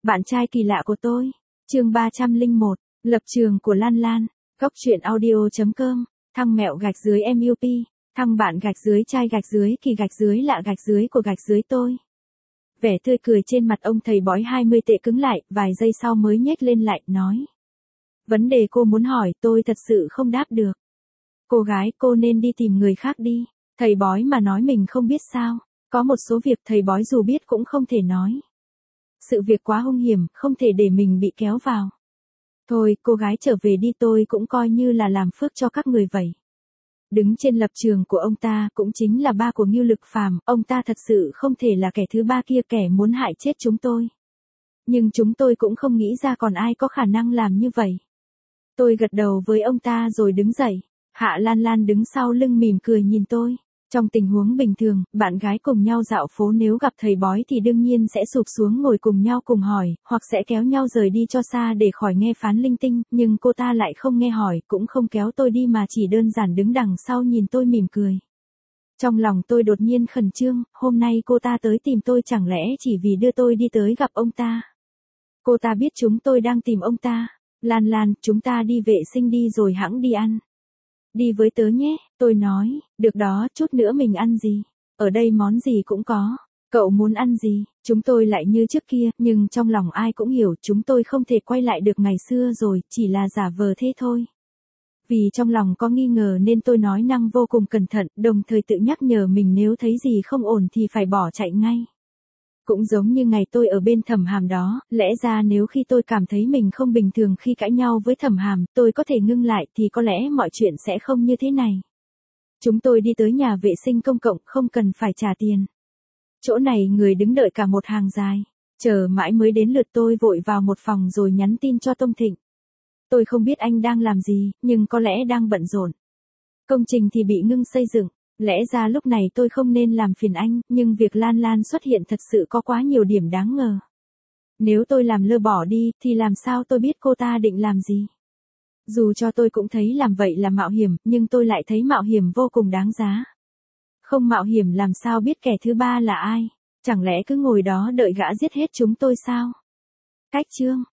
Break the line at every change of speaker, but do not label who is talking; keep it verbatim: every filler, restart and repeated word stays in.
Bạn trai kỳ lạ của tôi. Chương ba trăm lẻ một. Lập trường của Lan Lan. Góc truyện audio.com. Thăng mẹo gạch dưới em u pê. Thăng bạn gạch dưới trai gạch dưới kỳ gạch dưới lạ gạch dưới của gạch dưới tôi. Vẻ tươi cười trên mặt ông thầy bói hai mươi tệ cứng lại, vài giây sau mới nhếch lên lại, nói. Vấn đề cô muốn hỏi tôi thật sự không đáp được. Cô gái, cô nên đi tìm người khác đi. Thầy bói mà nói mình không biết sao. Có một số việc thầy bói dù biết cũng không thể nói. Sự việc quá hung hiểm, không thể để mình bị kéo vào. Thôi, cô gái trở về đi, tôi cũng coi như là làm phước cho các người vậy. Đứng trên lập trường của ông ta, cũng chính là ba của Ngưu Lực Phàm, ông ta thật sự không thể là kẻ thứ ba kia, kẻ muốn hại chết chúng tôi. Nhưng chúng tôi cũng không nghĩ ra còn ai có khả năng làm như vậy. Tôi gật đầu với ông ta rồi đứng dậy. Hạ Lan Lan đứng sau lưng mỉm cười nhìn tôi. Trong tình huống bình thường, bạn gái cùng nhau dạo phố nếu gặp thầy bói thì đương nhiên sẽ sụp xuống ngồi cùng nhau cùng hỏi, hoặc sẽ kéo nhau rời đi cho xa để khỏi nghe phán linh tinh, nhưng cô ta lại không nghe hỏi, cũng không kéo tôi đi mà chỉ đơn giản đứng đằng sau nhìn tôi mỉm cười. Trong lòng tôi đột nhiên khẩn trương, hôm nay cô ta tới tìm tôi chẳng lẽ chỉ vì đưa tôi đi tới gặp ông ta. Cô ta biết chúng tôi đang tìm ông ta. Lan Lan, chúng ta đi vệ sinh đi rồi hẵng đi ăn. Đi với tớ nhé, tôi nói, được đó, chút nữa mình ăn gì? Ở đây món gì cũng có. Cậu muốn ăn gì? Chúng tôi lại như trước kia, nhưng trong lòng ai cũng hiểu chúng tôi không thể quay lại được ngày xưa rồi, chỉ là giả vờ thế thôi. Vì trong lòng có nghi ngờ nên tôi nói năng vô cùng cẩn thận, đồng thời tự nhắc nhở mình nếu thấy gì không ổn thì phải bỏ chạy ngay. Cũng giống như ngày tôi ở bên Thẩm Hàm đó, lẽ ra nếu khi tôi cảm thấy mình không bình thường khi cãi nhau với Thẩm Hàm, tôi có thể ngưng lại thì có lẽ mọi chuyện sẽ không như thế này. Chúng tôi đi tới nhà vệ sinh công cộng, không cần phải trả tiền. Chỗ này người đứng đợi cả một hàng dài. Chờ mãi mới đến lượt tôi, vội vào một phòng rồi nhắn tin cho Tông Thịnh. Tôi không biết anh đang làm gì, nhưng có lẽ đang bận rộn. Công trình thì bị ngưng xây dựng. Lẽ ra lúc này tôi không nên làm phiền anh, nhưng việc Lan Lan xuất hiện thật sự có quá nhiều điểm đáng ngờ. Nếu tôi làm lơ bỏ đi, thì làm sao tôi biết cô ta định làm gì? Dù cho tôi cũng thấy làm vậy là mạo hiểm, nhưng tôi lại thấy mạo hiểm vô cùng đáng giá. Không mạo hiểm làm sao biết kẻ thứ ba là ai? Chẳng lẽ cứ ngồi đó đợi gã giết hết chúng tôi sao? Cách chương